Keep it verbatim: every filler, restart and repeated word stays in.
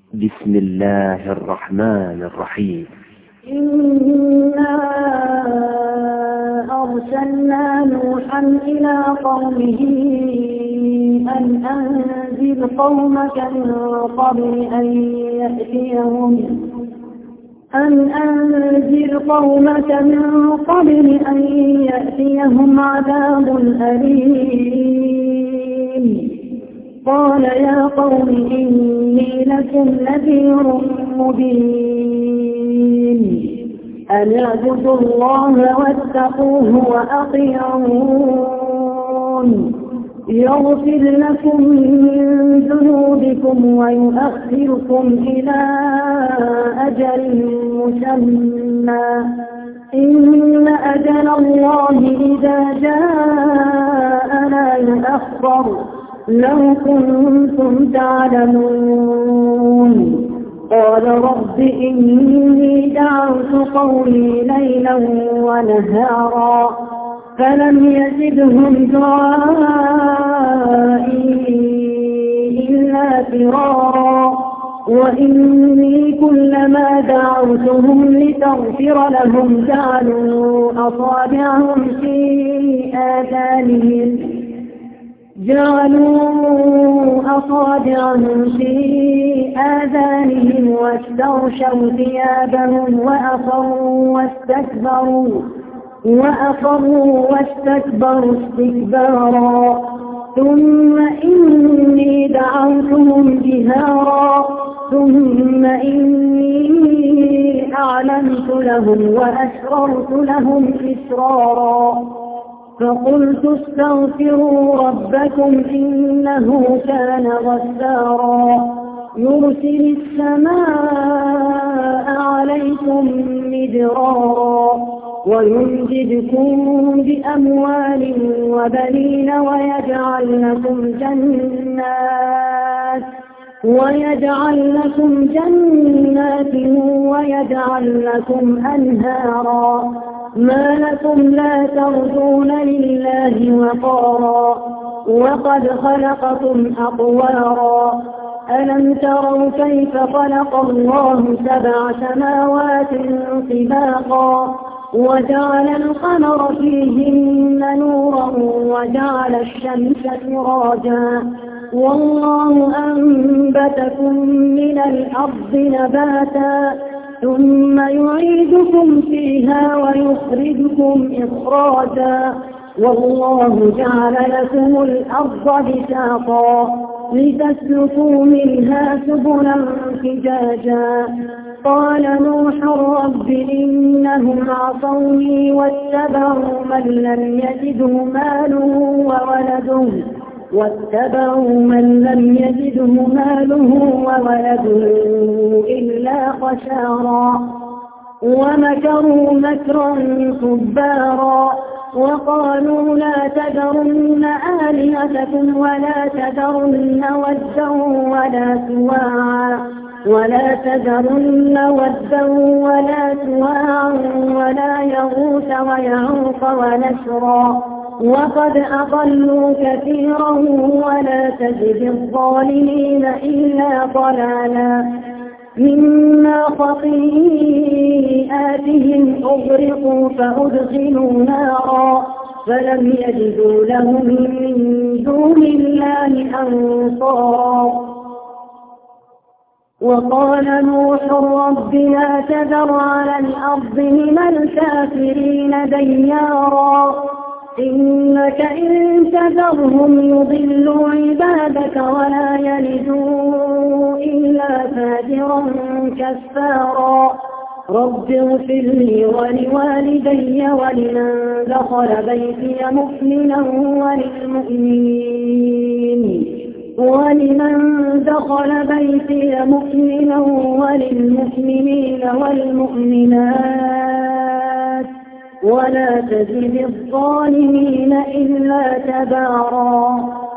بسم الله الرحمن الرحيم. إنا أرسلنا نوحا إلى قومه أن أنذر قومك من قبل أن يأتيهم أن أنذر قومك من قبل أن يأتيهم عذاب أليم. قال يا قوم إني لكم نذير مبين أن اعبدوا الله واتقوه وأطيعون يغفر لكم من ذنوبكم ويؤخركم إلى أجل مسمى إن أجل الله إذا جاء لا يؤخر لو كنتم تعلمون. قال رب إني دعوت قومي ليلا ونهارا فلم يزدهم دعائي إلا فرارا وإني كلما دعوتهم لتغفر لهم جعلوا أصابعهم في آذانهم جعلوا أصابعهم في آذانهم واستغشوا ثيابهم وأصروا واستكبروا وأصروا واستكبروا استكبارا ثم إني دعوتهم جهارا ثم إني أعلنت لهم وأسررت لهم إسرارا فقلت استغفروا ربكم إنه كان غفارا يرسل السماء عليكم مدرارا ويمددكم بأموال وبنين ويجعل لكم جنات ويجعل لكم جنات ويجعل لكم أنهارا ما لكم لا ترجون لله وقارا وقد خلقكم أطوارا ألم تروا كيف خلق الله سبع سماوات طباقا وجعل القمر فيهن نورا وجعل الشمس سراجا والله أنبتكم من الأرض نباتا ثم يعيدكم فيها ويخرجكم إخراجا والله جعل لكم الأرض بساطا لتسلكوا منها سبلا فجاجا قال نوح رب إنهم عصوني واتبعوا من لم يزده ماله وولده واتبعوا من لم يزده ماله وولده إلا خسارا ومكروا مكرا كبارا وقالوا لا تذرن آلهتكم ولا تذرن ودا ولا سواعا ولا تذرن ودا ولا سواعا ولا يغوث ويعوق ونسرا وقد أضلوا كثيرا ولا تجد الظالمين إلا ضلالا مما خطيئاتهم أغرقوا فأدخلوا نارا فلم يجدوا لهم من دون الله أنصارا وقال نوح رب لا تذر على الأرض من الكافرين ديارا إنك إن تذرهم يضلوا عبادك ولا يلدوا إلا فاجرا كفارا رب اغفر لي ولوالدي ولمن دخل بيتي مؤمنا وللمؤمنين ولمن دخل بيتي مؤمنا وللمؤمنين والمؤمنات ولا تزد الظالمين إلا تبارا.